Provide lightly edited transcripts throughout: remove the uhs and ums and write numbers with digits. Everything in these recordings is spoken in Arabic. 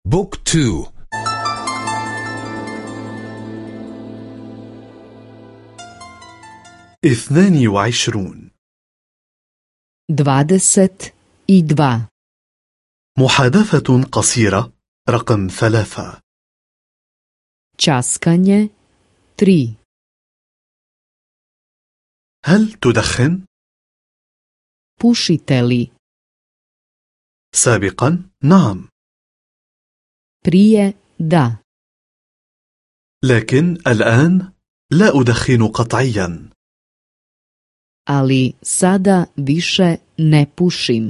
بوك تو. 22. 22. محادثة قصيرة رقم 3. Časkanje 3. هل تدخن؟ Pušite li? سابقا نعم، Prije da. لكن الآن لا أدخن قطعيا. Ali sada više ne pušim.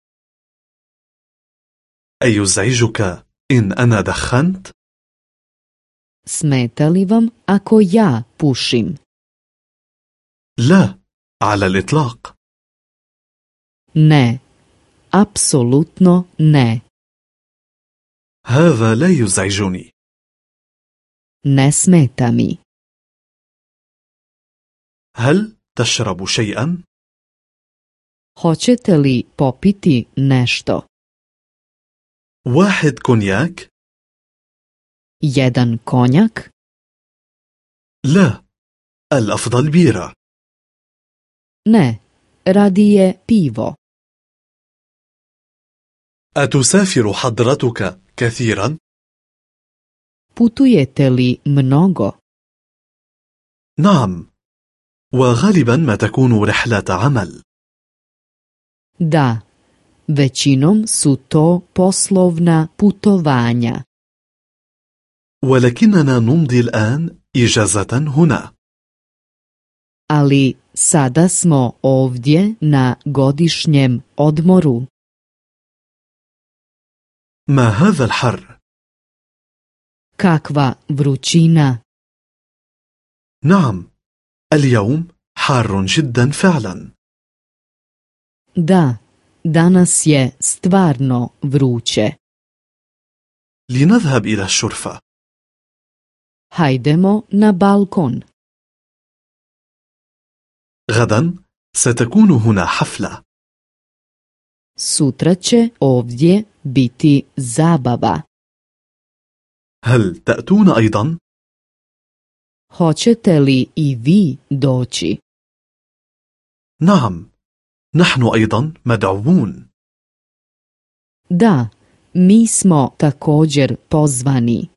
أيزعجك إن أنا دخنت؟ Smeta li vam ako ja pušim? لا، على الإطلاق. Ne. Apsolutno ne. هذا لا يزعجني. Ne smeta mi. هل تشرب شيئا؟ Hoćete li popiti nešto? 1 كونياك؟ 1 konjak? لا، الأفضل بيرة. Ne. Radije pivo. أتسافر حضرتك كثيرا؟ Putujete li mnogo? نعم، وغالبا ما تكون رحلة عمل. Da. Većinom su to poslovna putovanja. ولكننا نمضي الآن إجازة هنا. Ali sada smo ovdje na godišnjem odmoru. ما هذا الحر؟ Kakva vrućina. نعم، اليوم حار جدا فعلا. Da, danas je stvarno vruće. لنذهب إلى الشرفة. Hajdemo na balkon. غدا ستكون هنا حفلة. Sutra će ovdje biti zabava. هل تأتون أيضا؟ Hoćete li i vi doći? نعم، نحن أيضا مدعوون. Da, mi smo također pozvani.